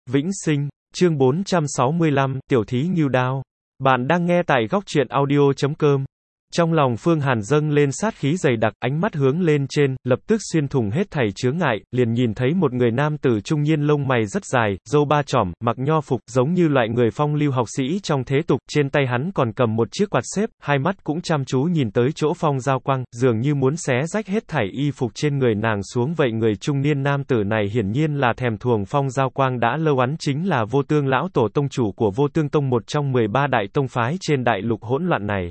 Vĩnh Sinh, chương 465, Tiểu thí Ngưu Đao. Bạn đang nghe tại góc truyện audio.com. Trong lòng Phương Hàn dâng lên sát khí dày đặc, ánh mắt hướng lên trên, lập tức xuyên thủng hết thảy chướng ngại, liền nhìn thấy một người nam tử trung niên lông mày rất dài, râu ba chỏm, mặc nho phục, giống như loại người phong lưu học sĩ trong thế tục, trên tay hắn còn cầm một chiếc quạt xếp, hai mắt cũng chăm chú nhìn tới chỗ Phong Giao Quang, dường như muốn xé rách hết thảy y phục trên người nàng xuống vậy. Người trung niên nam tử này hiển nhiên là thèm thuồng Phong Giao Quang đã lâu, hắn chính là Vô Tương lão tổ tông chủ của Vô Tương Tông, một trong 13 đại tông phái trên đại lục hỗn loạn này.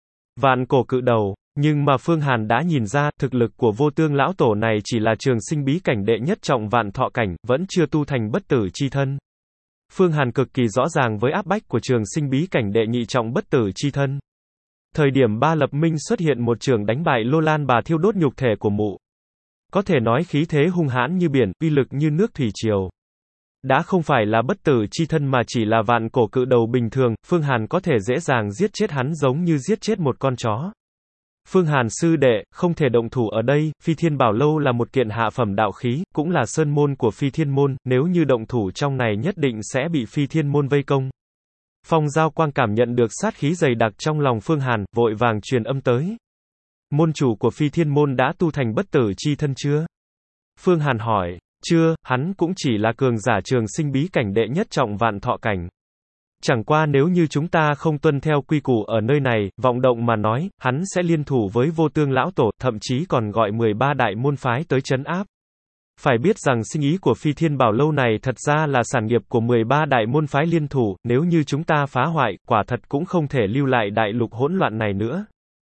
Vạn cổ cự đầu, nhưng mà Phương Hàn đã nhìn ra, thực lực của Vô Tương lão tổ này chỉ là trường sinh bí cảnh đệ nhất trọng vạn thọ cảnh, vẫn chưa tu thành bất tử chi thân. Phương Hàn cực kỳ rõ ràng với áp bách của trường sinh bí cảnh đệ nhị trọng bất tử chi thân. Thời điểm Ba Lập Minh xuất hiện một trường đánh bại Lô Lan Bà thiêu đốt nhục thể của mụ. Có thể nói khí thế hung hãn như biển, uy lực như nước thủy triều. Đã không phải là bất tử chi thân mà chỉ là vạn cổ cự đầu bình thường, Phương Hàn có thể dễ dàng giết chết hắn giống như giết chết một con chó. Phương Hàn sư đệ, không thể động thủ ở đây, Phi Thiên Bảo Lâu là một kiện hạ phẩm đạo khí, cũng là sơn môn của Phi Thiên môn, nếu như động thủ trong này nhất định sẽ bị Phi Thiên môn vây công. Phong Giao Quang cảm nhận được sát khí dày đặc trong lòng Phương Hàn, vội vàng truyền âm tới. Môn chủ của Phi Thiên môn đã tu thành bất tử chi thân chưa? Phương Hàn hỏi. Chưa, hắn cũng chỉ là cường giả trường sinh bí cảnh đệ nhất trọng vạn thọ cảnh. Chẳng qua nếu như chúng ta không tuân theo quy củ ở nơi này, vọng động mà nói, hắn sẽ liên thủ với Vô Tương lão tổ, thậm chí còn gọi 13 đại môn phái tới trấn áp. Phải biết rằng sinh ý của Phi Thiên Bảo Lâu này thật ra là sản nghiệp của 13 đại môn phái liên thủ, nếu như chúng ta phá hoại, quả thật cũng không thể lưu lại đại lục hỗn loạn này nữa.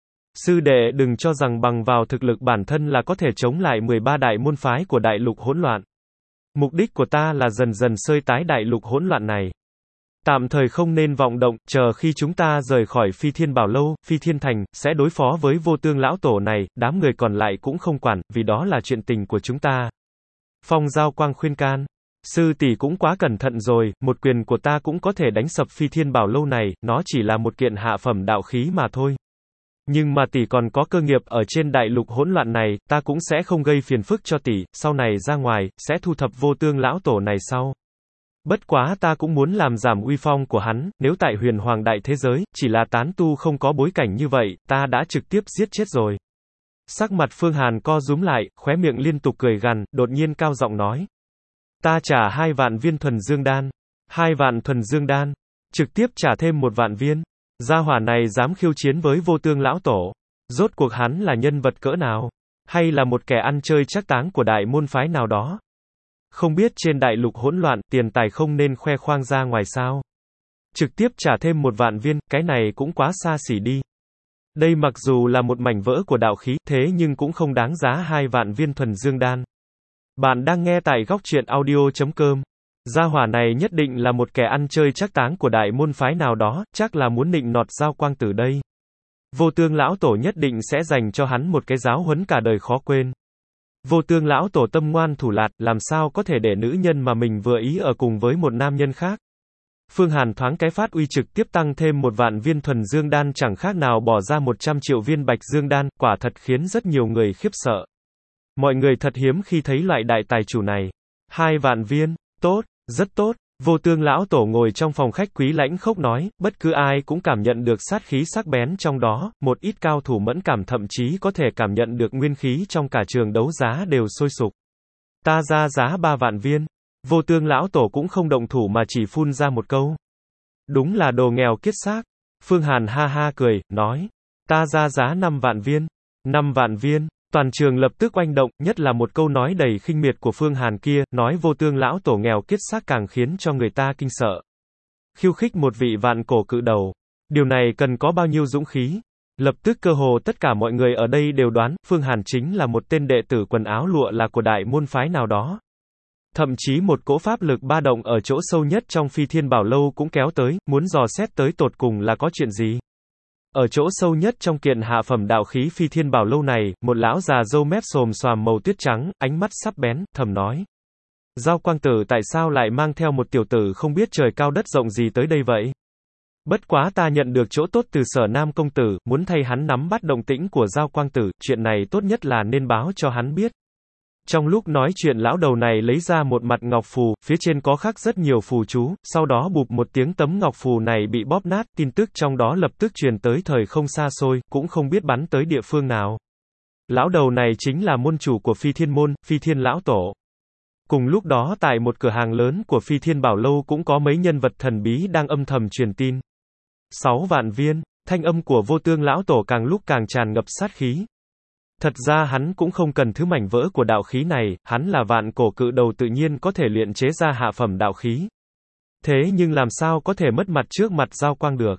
Sư đệ đừng cho rằng bằng vào thực lực bản thân là có thể chống lại 13 đại môn phái của đại lục hỗn loạn. Mục đích của ta là dần dần xơi tái đại lục hỗn loạn này. Tạm thời không nên vọng động, chờ khi chúng ta rời khỏi Phi Thiên Bảo Lâu, Phi Thiên Thành, sẽ đối phó với Vô Tương lão tổ này, đám người còn lại cũng không quản, vì đó là chuyện tình của chúng ta. Phong Giao Quang khuyên can. Sư tỷ cũng quá cẩn thận rồi, một quyền của ta cũng có thể đánh sập Phi Thiên Bảo Lâu này, nó chỉ là một kiện hạ phẩm đạo khí mà thôi. Nhưng mà tỷ còn có cơ nghiệp ở trên đại lục hỗn loạn này, ta cũng sẽ không gây phiền phức cho tỷ, sau này ra ngoài, sẽ thu thập Vô Tương lão tổ này sau. Bất quá ta cũng muốn làm giảm uy phong của hắn, nếu tại Huyền Hoàng đại thế giới, chỉ là tán tu không có bối cảnh như vậy, ta đã trực tiếp giết chết rồi. Sắc mặt Phương Hàn co rúm lại, khóe miệng liên tục cười gằn, đột nhiên cao giọng nói. Ta trả 2 vạn viên thuần dương đan. 2 vạn thuần dương đan. Trực tiếp trả thêm 1 vạn viên. Gia hỏa này dám khiêu chiến với Vô Tương lão tổ. Rốt cuộc hắn là nhân vật cỡ nào? Hay là một kẻ ăn chơi trác táng của đại môn phái nào đó? Không biết trên đại lục hỗn loạn, tiền tài không nên khoe khoang ra ngoài sao? Trực tiếp trả thêm 1 vạn viên, cái này cũng quá xa xỉ đi. Đây mặc dù là một mảnh vỡ của đạo khí, thế nhưng cũng không đáng giá 2 vạn viên thuần dương đan. Bạn đang nghe tại góc truyện audio.com. Gia hỏa này nhất định là một kẻ ăn chơi trác táng của đại môn phái nào đó, chắc là muốn nịnh nọt Giao Quang Tử đây. Vô Tương lão tổ nhất định sẽ dành cho hắn một cái giáo huấn cả đời khó quên. Vô Tương lão tổ tâm ngoan thủ lạt, làm sao có thể để nữ nhân mà mình vừa ý ở cùng với một nam nhân khác. Phương Hàn thoáng cái phát uy trực tiếp tăng thêm 1 vạn viên thuần dương đan, chẳng khác nào bỏ ra 100 triệu viên bạch dương đan, quả thật khiến rất nhiều người khiếp sợ. Mọi người thật hiếm khi thấy loại đại tài chủ này. 2 vạn viên, tốt, rất tốt. Vô Tương lão tổ ngồi trong phòng khách quý lãnh khốc nói, bất cứ ai cũng cảm nhận được sát khí sắc bén trong đó, một ít cao thủ mẫn cảm thậm chí có thể cảm nhận được nguyên khí trong cả trường đấu giá đều sôi sục. Ta ra giá 3 vạn viên. Vô Tương lão tổ cũng không động thủ mà chỉ phun ra một câu. Đúng là đồ nghèo kiết xác. Phương Hàn ha ha cười, nói. Ta ra giá 5 vạn viên. 5 vạn viên. Toàn trường lập tức oanh động, nhất là một câu nói đầy khinh miệt của Phương Hàn kia, nói Vô Tương lão tổ nghèo kiết xác càng khiến cho người ta kinh sợ. Khiêu khích một vị vạn cổ cự đầu. Điều này cần có bao nhiêu dũng khí? Lập tức cơ hồ tất cả mọi người ở đây đều đoán, Phương Hàn chính là một tên đệ tử quần áo lụa là của đại môn phái nào đó. Thậm chí một cỗ pháp lực ba động ở chỗ sâu nhất trong Phi Thiên Bảo Lâu cũng kéo tới, muốn dò xét tới tột cùng là có chuyện gì. Ở chỗ sâu nhất trong kiện hạ phẩm đạo khí Phi Thiên Bảo Lâu này, một lão già râu mép xồm xoàm màu tuyết trắng, ánh mắt sắc bén, thầm nói. Giao Quang Tử tại sao lại mang theo một tiểu tử không biết trời cao đất rộng gì tới đây vậy? Bất quá ta nhận được chỗ tốt từ Sở Nam công tử, muốn thay hắn nắm bắt động tĩnh của Giao Quang Tử, chuyện này tốt nhất là nên báo cho hắn biết. Trong lúc nói chuyện lão đầu này lấy ra một mặt ngọc phù, phía trên có khắc rất nhiều phù chú, sau đó bụp một tiếng tấm ngọc phù này bị bóp nát, tin tức trong đó lập tức truyền tới thời không xa xôi, cũng không biết bắn tới địa phương nào. Lão đầu này chính là môn chủ của Phi Thiên Môn, Phi Thiên Lão Tổ. Cùng lúc đó tại một cửa hàng lớn của Phi Thiên Bảo Lâu cũng có mấy nhân vật thần bí đang âm thầm truyền tin. 6 vạn viên, thanh âm của Vô Tương Lão Tổ càng lúc càng tràn ngập sát khí. Thật ra hắn cũng không cần thứ mảnh vỡ của đạo khí này, hắn là vạn cổ cự đầu tự nhiên có thể luyện chế ra hạ phẩm đạo khí. Thế nhưng làm sao có thể mất mặt trước mặt Giao Quang được?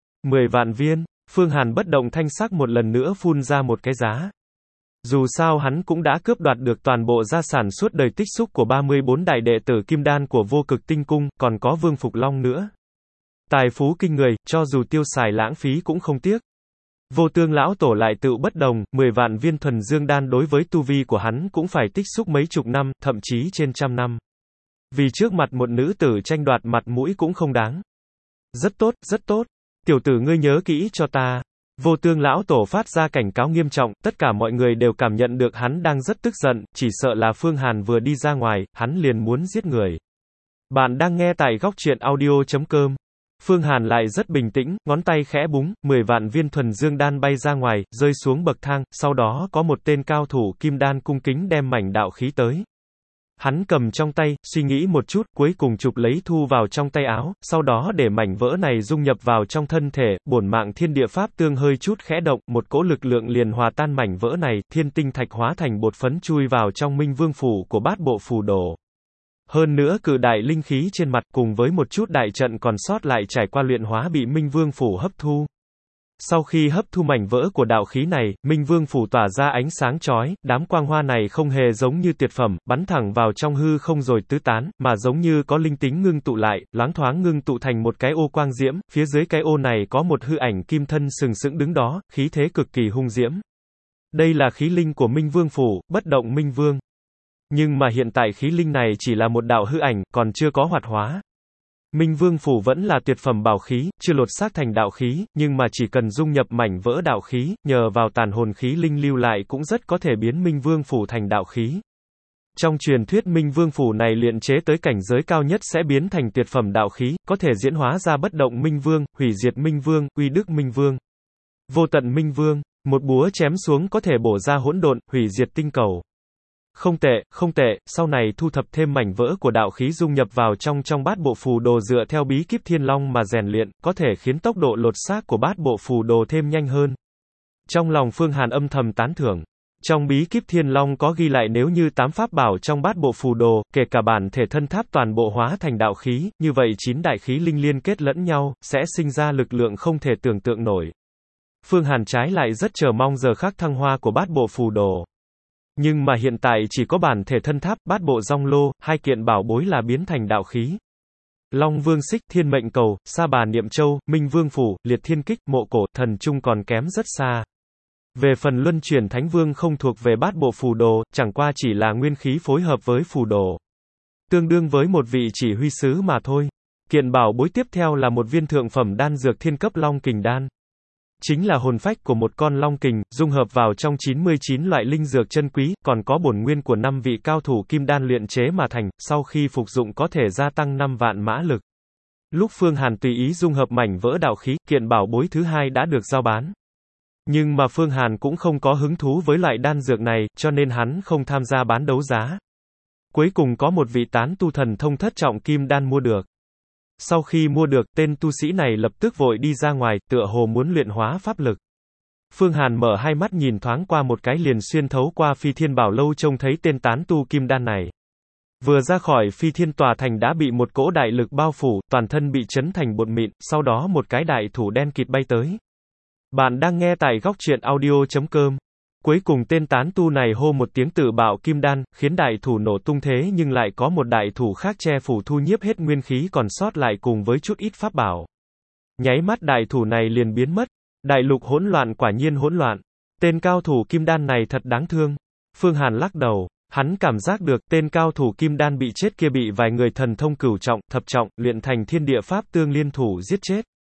10 vạn viên, Phương Hàn bất động thanh sắc một lần nữa phun ra một cái giá. Dù sao hắn cũng đã cướp đoạt được toàn bộ gia sản suốt đời tích xúc của 34 đại đệ tử Kim Đan của Vô Cực Tinh Cung, còn có Vương Phục Long nữa. Tài phú kinh người, cho dù tiêu xài lãng phí cũng không tiếc. Vô Tương Lão Tổ lại tự bất đồng, 10 vạn viên thuần dương đan đối với tu vi của hắn cũng phải tích xúc mấy chục năm, thậm chí trên trăm năm. Vì trước mặt một nữ tử tranh đoạt mặt mũi cũng không đáng. Rất tốt, rất tốt. Tiểu tử ngươi nhớ kỹ cho ta. Vô Tương Lão Tổ phát ra cảnh cáo nghiêm trọng, tất cả mọi người đều cảm nhận được hắn đang rất tức giận, chỉ sợ là Phương Hàn vừa đi ra ngoài, hắn liền muốn giết người. Bạn đang nghe tại góc truyện audio.com. Phương Hàn lại rất bình tĩnh, ngón tay khẽ búng, 10 vạn viên thuần dương đan bay ra ngoài, rơi xuống bậc thang, sau đó có một tên cao thủ kim đan cung kính đem mảnh đạo khí tới. Hắn cầm trong tay, suy nghĩ một chút, cuối cùng chụp lấy thu vào trong tay áo, sau đó để mảnh vỡ này dung nhập vào trong thân thể, bổn mạng thiên địa pháp tương hơi chút khẽ động, một cỗ lực lượng liền hòa tan mảnh vỡ này, thiên tinh thạch hóa thành bột phấn chui vào trong Minh Vương phủ của bát bộ phù đồ. Hơn nữa cự đại linh khí trên mặt cùng với một chút đại trận còn sót lại trải qua luyện hóa bị Minh Vương phủ hấp thu. Sau khi hấp thu mảnh vỡ của đạo khí này, Minh Vương phủ tỏa ra ánh sáng chói, đám quang hoa này không hề giống như tuyệt phẩm, bắn thẳng vào trong hư không rồi tứ tán, mà giống như có linh tính ngưng tụ lại, loáng thoáng ngưng tụ thành một cái ô quang diễm, phía dưới cái ô này có một hư ảnh kim thân sừng sững đứng đó, khí thế cực kỳ hung diễm. Đây là khí linh của Minh Vương phủ, Bất Động Minh Vương. Nhưng mà hiện tại khí linh này chỉ là một đạo hư ảnh, còn chưa có hoạt hóa. Minh Vương phủ vẫn là tuyệt phẩm bảo khí, chưa lột xác thành đạo khí, nhưng mà chỉ cần dung nhập mảnh vỡ đạo khí, nhờ vào tàn hồn khí linh lưu lại cũng rất có thể biến Minh Vương phủ thành đạo khí. Trong truyền thuyết Minh Vương phủ này luyện chế tới cảnh giới cao nhất sẽ biến thành tuyệt phẩm đạo khí, có thể diễn hóa ra Bất Động Minh Vương, Hủy Diệt Minh Vương, Uy Đức Minh Vương, Vô Tận Minh Vương, một búa chém xuống có thể bổ ra hỗn độn, hủy diệt tinh cầu. Không tệ, không tệ, sau này thu thập thêm mảnh vỡ của đạo khí dung nhập vào trong bát bộ phù đồ dựa theo bí kíp Thiên Long mà rèn luyện, có thể khiến tốc độ lột xác của bát bộ phù đồ thêm nhanh hơn. Trong lòng Phương Hàn âm thầm tán thưởng. Trong bí kíp Thiên Long có ghi lại nếu như 8 pháp bảo trong bát bộ phù đồ, kể cả bản thể thân tháp toàn bộ hóa thành đạo khí, như vậy 9 đại khí linh liên kết lẫn nhau, sẽ sinh ra lực lượng không thể tưởng tượng nổi. Phương Hàn trái lại rất chờ mong giờ khắc thăng hoa của bát bộ phù đồ. Nhưng mà hiện tại chỉ có bản thể thân tháp, bát bộ rong lô, hai kiện bảo bối là biến thành đạo khí. Long Vương Xích, Thiên Mệnh Cầu, Sa Bà Niệm Châu, Minh Vương Phủ, Liệt Thiên Kích, Mộ Cổ, Thần Trung còn kém rất xa. Về phần Luân Chuyển Thánh Vương không thuộc về bát bộ phù đồ, chẳng qua chỉ là nguyên khí phối hợp với phù đồ. Tương đương với một vị chỉ huy sứ mà thôi. Kiện bảo bối tiếp theo là một viên thượng phẩm đan dược thiên cấp Long Kình Đan. Chính là hồn phách của một con long kình, dung hợp vào trong 99 loại linh dược chân quý, còn có bổn nguyên của 5 vị cao thủ kim đan luyện chế mà thành, sau khi phục dụng có thể gia tăng 5 vạn mã lực. Lúc Phương Hàn tùy ý dung hợp mảnh vỡ đạo khí, kiện bảo bối thứ hai đã được giao bán. Nhưng mà Phương Hàn cũng không có hứng thú với loại đan dược này, cho nên hắn không tham gia bán đấu giá. Cuối cùng có một vị tán tu thần thông thất trọng kim đan mua được. Sau khi mua được, tên tu sĩ này lập tức vội đi ra ngoài, tựa hồ muốn luyện hóa pháp lực. Phương Hàn mở hai mắt nhìn thoáng qua một cái liền xuyên thấu qua Phi Thiên Bảo Lâu trông thấy tên tán tu kim đan này. Vừa ra khỏi Phi Thiên tòa thành đã bị một cỗ đại lực bao phủ, toàn thân bị chấn thành bột mịn, sau đó một cái đại thủ đen kịt bay tới. Bạn đang nghe tại góc truyện audio.com. Cuối cùng tên tán tu này hô một tiếng tự bạo kim đan, khiến đại thủ nổ tung thế nhưng lại có một đại thủ khác che phủ thu nhiếp hết nguyên khí còn sót lại cùng với chút ít pháp bảo. Nháy mắt đại thủ này liền biến mất. Đại lục hỗn loạn quả nhiên hỗn loạn. Tên cao thủ kim đan này thật đáng thương. Phương Hàn lắc đầu. Hắn cảm giác được tên cao thủ kim đan bị chết kia bị vài người thần thông cửu trọng, thập trọng, luyện thành thiên địa pháp tương liên thủ giết chết.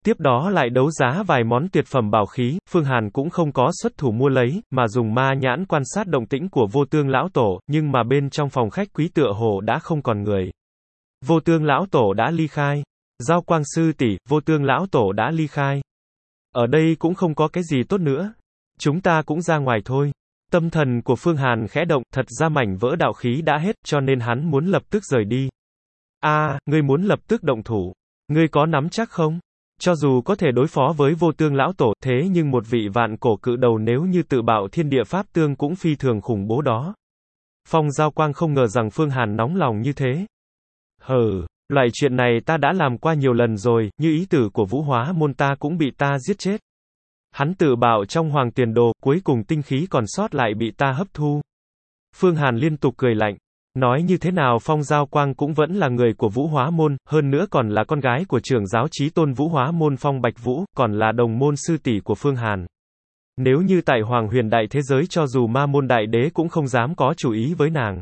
Tiếp đó lại đấu giá vài món tuyệt phẩm bảo khí, Phương Hàn cũng không có xuất thủ mua lấy, mà dùng ma nhãn quan sát động tĩnh của Vô Tương lão tổ, nhưng mà bên trong phòng khách quý tựa hồ đã không còn người. Vô Tương lão tổ đã ly khai. Giao Quang sư tỷ, Vô Tương lão tổ đã ly khai. Ở đây cũng không có cái gì tốt nữa. Chúng ta cũng ra ngoài thôi. Tâm thần của Phương Hàn khẽ động, thật ra mảnh vỡ đạo khí đã hết, cho nên hắn muốn lập tức rời đi. Ngươi muốn lập tức động thủ. Ngươi có nắm chắc không? Cho dù có thể đối phó với Vô Tương lão tổ, thế nhưng một vị vạn cổ cự đầu nếu như tự bạo thiên địa pháp tương cũng phi thường khủng bố đó. Phong Giao Quang không ngờ rằng Phương Hàn nóng lòng như thế. Loại chuyện này ta đã làm qua nhiều lần rồi, như ý tử của Vũ Hóa môn ta cũng bị ta giết chết. Hắn tự bạo trong Hoàng Tiền Đồ, cuối cùng tinh khí còn sót lại bị ta hấp thu. Phương Hàn liên tục cười lạnh. Nói như thế nào Phong Giao Quang cũng vẫn là người của Vũ Hóa môn, hơn nữa còn là con gái của trưởng giáo chí tôn Vũ Hóa môn Phong Bạch Vũ, còn là đồng môn sư tỷ của Phương Hàn. Nếu như tại Hoàng Huyền đại thế giới cho dù ma môn đại đế cũng không dám có chủ ý với nàng.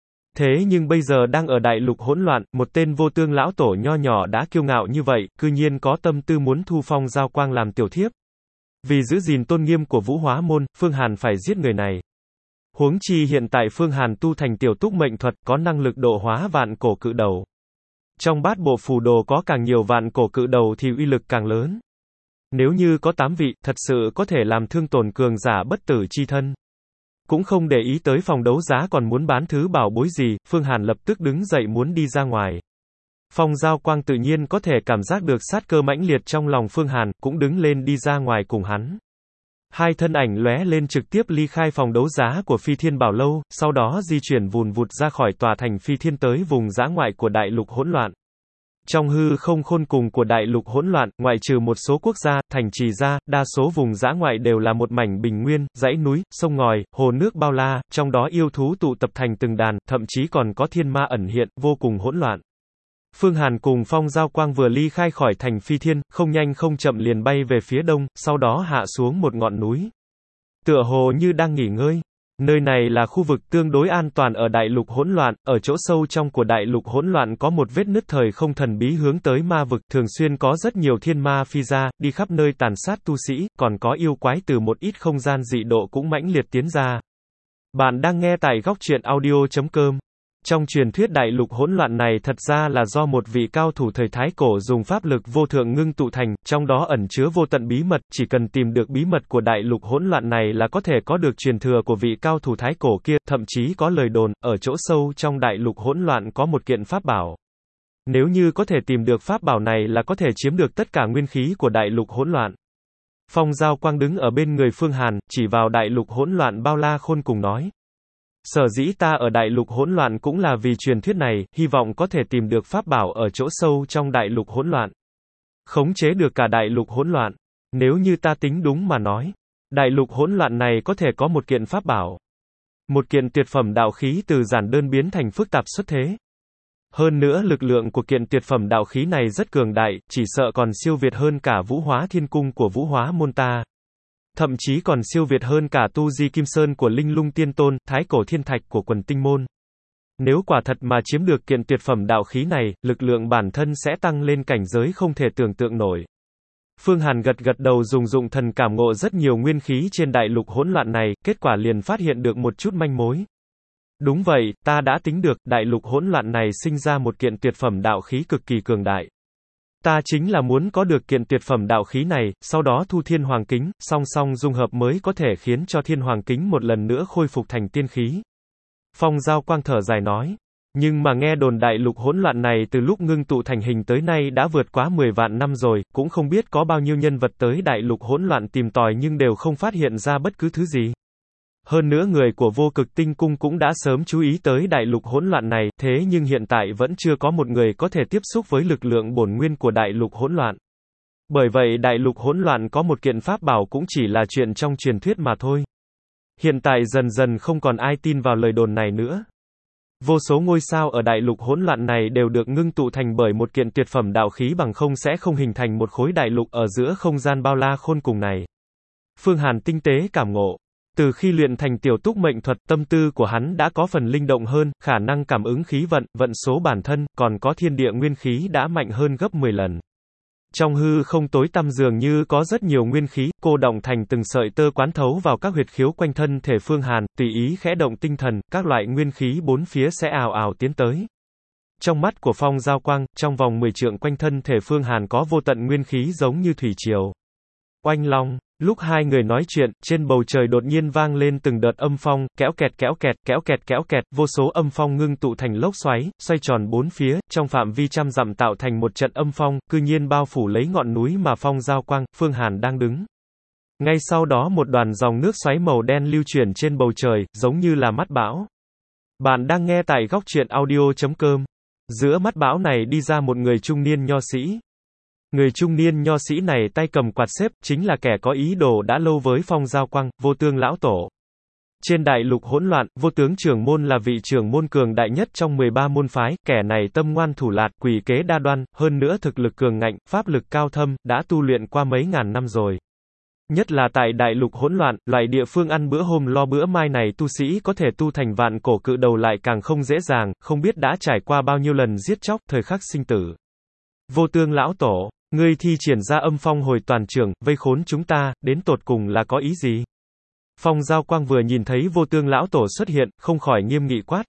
Thế nhưng bây giờ đang ở đại lục hỗn loạn, một tên Vô Tương lão tổ nho nhỏ đã kiêu ngạo như vậy, cư nhiên có tâm tư muốn thu Phong Giao Quang làm tiểu thiếp. Vì giữ gìn tôn nghiêm của Vũ Hóa môn, Phương Hàn phải giết người này. Huống chi hiện tại Phương Hàn tu thành tiểu túc mệnh thuật, có năng lực độ hóa vạn cổ cự đầu. Trong bát bộ phù đồ có càng nhiều vạn cổ cự đầu thì uy lực càng lớn. Nếu như có 8 vị, thật sự có thể làm thương tổn cường giả bất tử chi thân. Cũng không để ý tới phòng đấu giá còn muốn bán thứ bảo bối gì, Phương Hàn lập tức đứng dậy muốn đi ra ngoài. Phong Giao Quang tự nhiên có thể cảm giác được sát cơ mãnh liệt trong lòng Phương Hàn, cũng đứng lên đi ra ngoài cùng hắn. Hai thân ảnh lóe lên trực tiếp ly khai phòng đấu giá của Phi Thiên Bảo Lâu, sau đó di chuyển vùn vụt ra khỏi tòa thành Phi Thiên tới vùng dã ngoại của đại lục hỗn loạn. Trong hư không khôn cùng của đại lục hỗn loạn, ngoại trừ một số quốc gia, thành trì ra, đa số vùng dã ngoại đều là một mảnh bình nguyên, dãy núi, sông ngòi, hồ nước bao la, trong đó yêu thú tụ tập thành từng đàn, thậm chí còn có thiên ma ẩn hiện, vô cùng hỗn loạn. Phương Hàn cùng Phong Giao Quang vừa ly khai khỏi thành Phi Thiên, không nhanh không chậm liền bay về phía đông, sau đó hạ xuống một ngọn núi. Tựa hồ như đang nghỉ ngơi. Nơi này là khu vực tương đối an toàn ở đại lục hỗn loạn, ở chỗ sâu trong của đại lục hỗn loạn có một vết nứt thời không thần bí hướng tới ma vực, thường xuyên có rất nhiều thiên ma phi ra, đi khắp nơi tàn sát tu sĩ, còn có yêu quái từ một ít không gian dị độ cũng mãnh liệt tiến ra. Bạn đang nghe tại góc truyện audio.com. Trong truyền thuyết đại lục hỗn loạn này thật ra là do một vị cao thủ thời Thái Cổ dùng pháp lực vô thượng ngưng tụ thành, trong đó ẩn chứa vô tận bí mật, chỉ cần tìm được bí mật của đại lục hỗn loạn này là có thể có được truyền thừa của vị cao thủ Thái Cổ kia, thậm chí có lời đồn, ở chỗ sâu trong đại lục hỗn loạn có một kiện pháp bảo. Nếu như có thể tìm được pháp bảo này là có thể chiếm được tất cả nguyên khí của đại lục hỗn loạn. Phong Giao Quang đứng ở bên người Phương Hàn, chỉ vào đại lục hỗn loạn bao la khôn cùng nói. Sở dĩ ta ở đại lục hỗn loạn cũng là vì truyền thuyết này, hy vọng có thể tìm được pháp bảo ở chỗ sâu trong đại lục hỗn loạn. Khống chế được cả đại lục hỗn loạn. Nếu như ta tính đúng mà nói, đại lục hỗn loạn này có thể có một kiện pháp bảo. Một kiện tuyệt phẩm đạo khí từ giản đơn biến thành phức tạp xuất thế. Hơn nữa lực lượng của kiện tuyệt phẩm đạo khí này rất cường đại, chỉ sợ còn siêu việt hơn cả Vũ Hóa Thiên Cung của Vũ Hóa môn ta. Thậm chí còn siêu việt hơn cả Tu Di Kim Sơn của Linh Lung Tiên Tôn, Thái Cổ Thiên Thạch của Quần Tinh Môn. Nếu quả thật mà chiếm được kiện tuyệt phẩm đạo khí này, lực lượng bản thân sẽ tăng lên cảnh giới không thể tưởng tượng nổi. Phương Hàn gật gật đầu dùng dụng thần cảm ngộ rất nhiều nguyên khí trên đại lục hỗn loạn này, kết quả liền phát hiện được một chút manh mối. Đúng vậy, ta đã tính được, đại lục hỗn loạn này sinh ra một kiện tuyệt phẩm đạo khí cực kỳ cường đại. Ta chính là muốn có được kiện tuyệt phẩm đạo khí này, sau đó thu thiên hoàng kính, song song dung hợp mới có thể khiến cho thiên hoàng kính một lần nữa khôi phục thành tiên khí. Phong Giao Quang thở dài nói. Nhưng mà nghe đồn đại lục hỗn loạn này từ lúc ngưng tụ thành hình tới nay đã vượt quá 10 vạn năm rồi, cũng không biết có bao nhiêu nhân vật tới đại lục hỗn loạn tìm tòi nhưng đều không phát hiện ra bất cứ thứ gì. Hơn nữa người của Vô Cực Tinh Cung cũng đã sớm chú ý tới đại lục hỗn loạn này, thế nhưng hiện tại vẫn chưa có một người có thể tiếp xúc với lực lượng bổn nguyên của đại lục hỗn loạn. Bởi vậy đại lục hỗn loạn có một kiện pháp bảo cũng chỉ là chuyện trong truyền thuyết mà thôi. Hiện tại dần dần không còn ai tin vào lời đồn này nữa. Vô số ngôi sao ở đại lục hỗn loạn này đều được ngưng tụ thành bởi một kiện tuyệt phẩm đạo khí bằng không sẽ không hình thành một khối đại lục ở giữa không gian bao la khôn cùng này. Phương Hàn tinh tế cảm ngộ. Từ khi luyện thành tiểu túc mệnh thuật, tâm tư của hắn đã có phần linh động hơn, khả năng cảm ứng khí vận, vận số bản thân, còn có thiên địa nguyên khí đã mạnh hơn gấp 10 lần. Trong hư không tối tăm dường như có rất nhiều nguyên khí, cô đọng thành từng sợi tơ quán thấu vào các huyệt khiếu quanh thân thể Phương Hàn, tùy ý khẽ động tinh thần, các loại nguyên khí bốn phía sẽ ào ào tiến tới. Trong mắt của Phong Giao Quang, trong vòng 10 trượng quanh thân thể Phương Hàn có vô tận nguyên khí giống như thủy triều. Oanh long, lúc hai người nói chuyện, trên bầu trời đột nhiên vang lên từng đợt âm phong, kéo kẹt kéo kẹt, kéo kẹt kéo kẹt, vô số âm phong ngưng tụ thành lốc xoáy, xoay tròn bốn phía, trong phạm vi trăm dặm tạo thành một trận âm phong, cư nhiên bao phủ lấy ngọn núi mà Phong Giao Quang, Phương Hàn đang đứng. Ngay sau đó một đoàn dòng nước xoáy màu đen lưu chuyển trên bầu trời, giống như là mắt bão. Bạn đang nghe tại góc truyện audio.com. Giữa mắt bão này đi ra một người trung niên nho sĩ. Người trung niên nho sĩ này tay cầm quạt xếp, chính là kẻ có ý đồ đã lâu với Phong Giao Quang, Vô Tương lão tổ. Trên đại lục hỗn loạn, Vô Tướng trưởng môn là vị trưởng môn cường đại nhất trong 13 môn phái, kẻ này tâm ngoan thủ lạt, quỷ kế đa đoan, hơn nữa thực lực cường ngạnh, pháp lực cao thâm, đã tu luyện qua mấy ngàn năm rồi. Nhất là tại đại lục hỗn loạn, loại địa phương ăn bữa hôm lo bữa mai này tu sĩ có thể tu thành vạn cổ cự đầu lại càng không dễ dàng, không biết đã trải qua bao nhiêu lần giết chóc, thời khắc sinh tử. Vô Tương lão tổ, ngươi thi triển ra âm phong hồi toàn trường, vây khốn chúng ta, đến tột cùng là có ý gì? Phong Giao Quang vừa nhìn thấy Vô Tương lão tổ xuất hiện, không khỏi nghiêm nghị quát.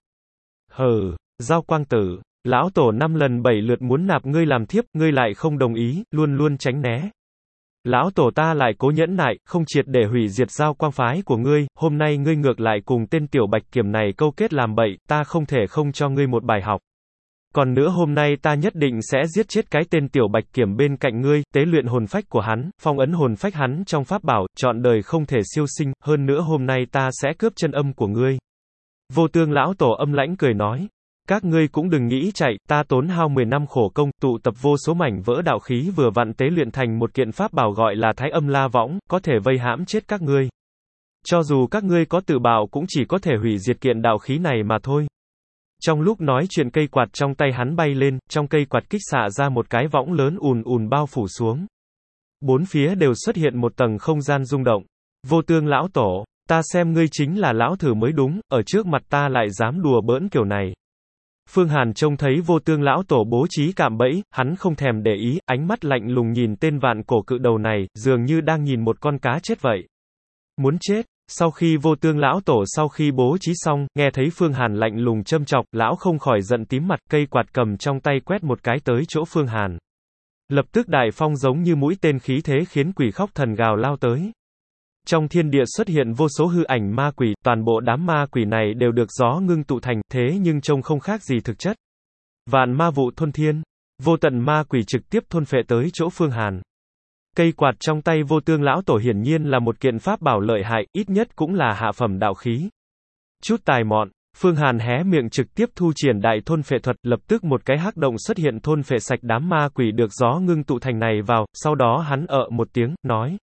Hừ, Giao Quang tử, lão tổ 5 lần 7 lượt muốn nạp ngươi làm thiếp, ngươi lại không đồng ý, luôn luôn tránh né. Lão tổ ta lại cố nhẫn nại, không triệt để hủy diệt Giao Quang phái của ngươi, hôm nay ngươi ngược lại cùng tên tiểu bạch kiểm này câu kết làm bậy, ta không thể không cho ngươi một bài học. Còn nữa hôm nay ta nhất định sẽ giết chết cái tên tiểu bạch kiểm bên cạnh ngươi, tế luyện hồn phách của hắn, phong ấn hồn phách hắn trong pháp bảo, trọn đời không thể siêu sinh, hơn nữa hôm nay ta sẽ cướp chân âm của ngươi. Vô Tương lão tổ âm lãnh cười nói. Các ngươi cũng đừng nghĩ chạy, ta tốn hao 10 năm khổ công, tụ tập vô số mảnh vỡ đạo khí vừa vặn tế luyện thành một kiện pháp bảo gọi là Thái Âm La Võng, có thể vây hãm chết các ngươi. Cho dù các ngươi có tự bạo cũng chỉ có thể hủy diệt kiện đạo khí này mà thôi. Trong lúc nói chuyện cây quạt trong tay hắn bay lên, trong cây quạt kích xạ ra một cái võng lớn ùn ùn bao phủ xuống. Bốn phía đều xuất hiện một tầng không gian rung động. Vô Tương lão tổ, ta xem ngươi chính là lão thử mới đúng, ở trước mặt ta lại dám đùa bỡn kiểu này. Phương Hàn trông thấy Vô Tương lão tổ bố trí cạm bẫy, hắn không thèm để ý, ánh mắt lạnh lùng nhìn tên vạn cổ cự đầu này, dường như đang nhìn một con cá chết vậy. Muốn chết. Sau khi Vô Tương lão tổ sau khi bố trí xong, nghe thấy Phương Hàn lạnh lùng châm chọc, lão không khỏi giận tím mặt, cây quạt cầm trong tay quét một cái tới chỗ Phương Hàn. Lập tức đại phong giống như mũi tên khí thế khiến quỷ khóc thần gào lao tới. Trong thiên địa xuất hiện vô số hư ảnh ma quỷ, toàn bộ đám ma quỷ này đều được gió ngưng tụ thành, thế nhưng trông không khác gì thực chất. Vạn ma vụ thôn thiên, vô tận ma quỷ trực tiếp thôn phệ tới chỗ Phương Hàn. Cây quạt trong tay Vô Tương lão tổ hiển nhiên là một kiện pháp bảo lợi hại, ít nhất cũng là hạ phẩm đạo khí. Chút tài mọn, Phương Hàn hé miệng trực tiếp thu triển đại thôn phệ thuật, lập tức một cái hắc động xuất hiện thôn phệ sạch đám ma quỷ được gió ngưng tụ thành này vào, sau đó hắn một tiếng, nói.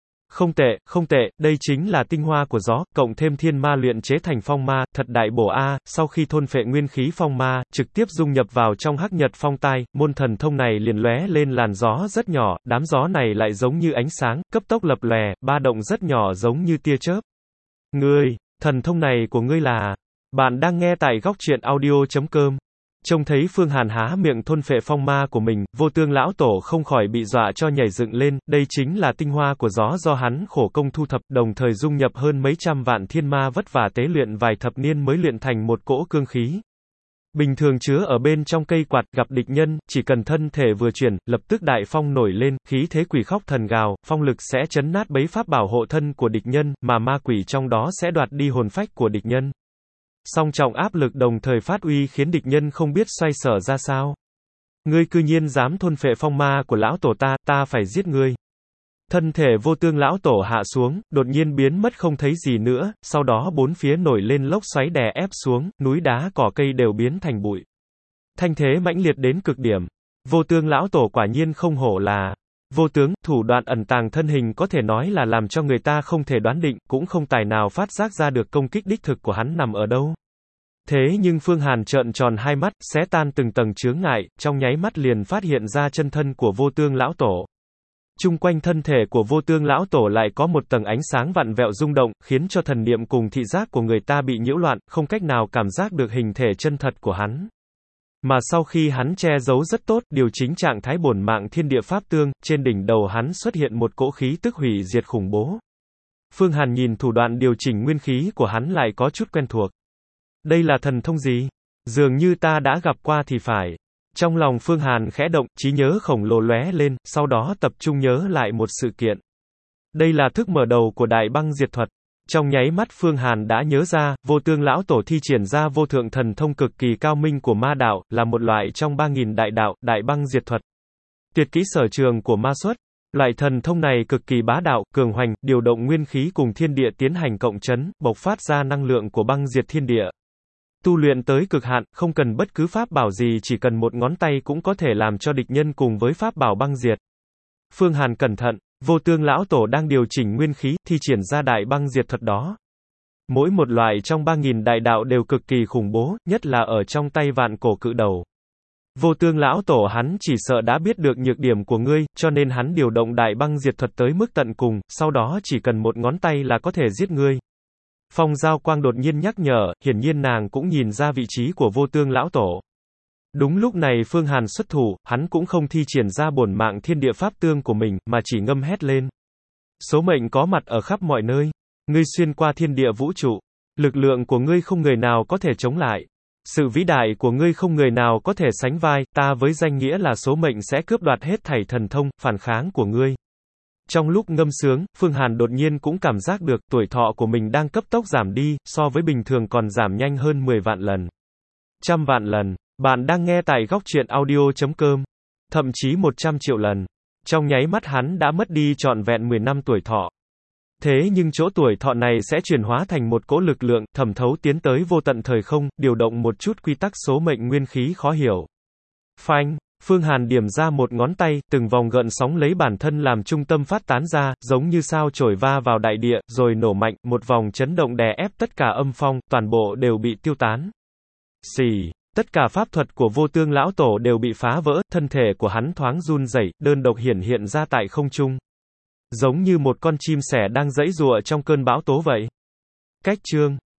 Không tệ, đây chính là tinh hoa của gió, cộng thêm thiên ma luyện chế thành phong ma, thật đại bổ a. Sau khi thôn phệ nguyên khí phong ma, trực tiếp dung nhập vào trong hắc nhật phong tai, môn thần thông này liền lóe lên làn gió rất nhỏ, đám gió này lại giống như ánh sáng, cấp tốc lập lòe, ba động rất nhỏ giống như tia chớp. Ngươi, thần thông này của ngươi là... Bạn đang nghe tại góc truyện audio.com. Trông thấy Phương Hàn há miệng thôn phệ phong ma của mình, Vô Tương lão tổ không khỏi bị dọa cho nhảy dựng lên, đây chính là tinh hoa của gió do hắn khổ công thu thập, đồng thời dung nhập hơn mấy trăm vạn thiên ma vất vả tế luyện vài thập niên mới luyện thành một cỗ cương khí. Bình thường chứa ở bên trong cây quạt, gặp địch nhân, chỉ cần thân thể vừa chuyển, lập tức đại phong nổi lên, khí thế quỷ khóc thần gào, phong lực sẽ chấn nát bấy pháp bảo hộ thân của địch nhân, mà ma quỷ trong đó sẽ đoạt đi hồn phách của địch nhân. Song trọng áp lực đồng thời phát uy khiến địch nhân không biết xoay sở ra sao. Ngươi cư nhiên dám thôn phệ phong ma của lão tổ ta phải giết ngươi. Thân thể Vô Tương lão tổ hạ xuống, đột nhiên biến mất không thấy gì nữa, sau đó bốn phía nổi lên lốc xoáy đè ép xuống, núi đá cỏ cây đều biến thành bụi. Thanh thế mãnh liệt đến cực điểm. Vô Tương lão tổ quả nhiên không hổ là vô tướng, thủ đoạn ẩn tàng thân hình có thể nói là làm cho người ta không thể đoán định, cũng không tài nào phát giác ra được công kích đích thực của hắn nằm ở đâu. Thế nhưng Phương Hàn trợn tròn hai mắt, xé tan từng tầng chướng ngại, trong nháy mắt liền phát hiện ra chân thân của Vô Tương lão tổ. Chung quanh thân thể của Vô Tương lão tổ lại có một tầng ánh sáng vặn vẹo rung động, khiến cho thần niệm cùng thị giác của người ta bị nhiễu loạn, không cách nào cảm giác được hình thể chân thật của hắn. Mà sau khi hắn che giấu rất tốt, điều chính trạng thái bổn mạng thiên địa pháp tương, trên đỉnh đầu hắn xuất hiện một cỗ khí tức hủy diệt khủng bố. Phương Hàn nhìn thủ đoạn điều chỉnh nguyên khí của hắn lại có chút quen thuộc. Đây là thần thông gì? Dường như ta đã gặp qua thì phải. Trong lòng Phương Hàn khẽ động, trí nhớ khổng lồ lóe lên, sau đó tập trung nhớ lại một sự kiện. Đây là thức mở đầu của Đại Băng Diệt Thuật. Trong nháy mắt Phương Hàn đã nhớ ra, Vô Tương lão tổ thi triển ra vô thượng thần thông cực kỳ cao minh của ma đạo, là một loại trong 3000 đại đạo, Đại Băng Diệt Thuật. Tuyệt kỹ sở trường của ma xuất. Loại thần thông này cực kỳ bá đạo, cường hoành, điều động nguyên khí cùng thiên địa tiến hành cộng chấn, bộc phát ra năng lượng của băng diệt thiên địa. Tu luyện tới cực hạn, không cần bất cứ pháp bảo gì, chỉ cần một ngón tay cũng có thể làm cho địch nhân cùng với pháp bảo băng diệt. Phương Hàn cẩn thận, Vô Tương lão tổ đang điều chỉnh nguyên khí, thi triển ra Đại Băng Diệt Thuật đó. Mỗi một loại trong 3000 đại đạo đều cực kỳ khủng bố, nhất là ở trong tay vạn cổ cự đầu. Vô Tương lão tổ hắn chỉ sợ đã biết được nhược điểm của ngươi, cho nên hắn điều động Đại Băng Diệt Thuật tới mức tận cùng, sau đó chỉ cần một ngón tay là có thể giết ngươi. Phong Giao Quang đột nhiên nhắc nhở, hiển nhiên nàng cũng nhìn ra vị trí của Vô Tương lão tổ. Đúng lúc này Phương Hàn xuất thủ, hắn cũng không thi triển ra bổn mạng thiên địa pháp tương của mình, mà chỉ ngâm hét lên. Số mệnh có mặt ở khắp mọi nơi. Ngươi xuyên qua thiên địa vũ trụ. Lực lượng của ngươi không người nào có thể chống lại. Sự vĩ đại của ngươi không người nào có thể sánh vai, ta với danh nghĩa là số mệnh sẽ cướp đoạt hết thảy thần thông, phản kháng của ngươi. Trong lúc ngâm sướng, Phương Hàn đột nhiên cũng cảm giác được, tuổi thọ của mình đang cấp tốc giảm đi, so với bình thường còn giảm nhanh hơn 10 vạn lần. 100 vạn lần. Bạn đang nghe tại góc truyện audio.com. Thậm chí 100 triệu lần. Trong nháy mắt hắn đã mất đi trọn vẹn 10 năm tuổi thọ. Thế nhưng chỗ tuổi thọ này sẽ chuyển hóa thành một cỗ lực lượng, thẩm thấu tiến tới vô tận thời không, điều động một chút quy tắc số mệnh nguyên khí khó hiểu. Phanh, Phương Hàn điểm ra một ngón tay, từng vòng gợn sóng lấy bản thân làm trung tâm phát tán ra, giống như sao chổi va vào đại địa, rồi nổ mạnh, một vòng chấn động đè ép tất cả âm phong, toàn bộ đều bị tiêu tán. Xì. Tất cả pháp thuật của Vô Tương lão tổ đều bị phá vỡ, thân thể của hắn thoáng run rẩy, đơn độc hiện ra tại không trung. Giống như một con chim sẻ đang giãy giụa trong cơn bão tố vậy. Cách chương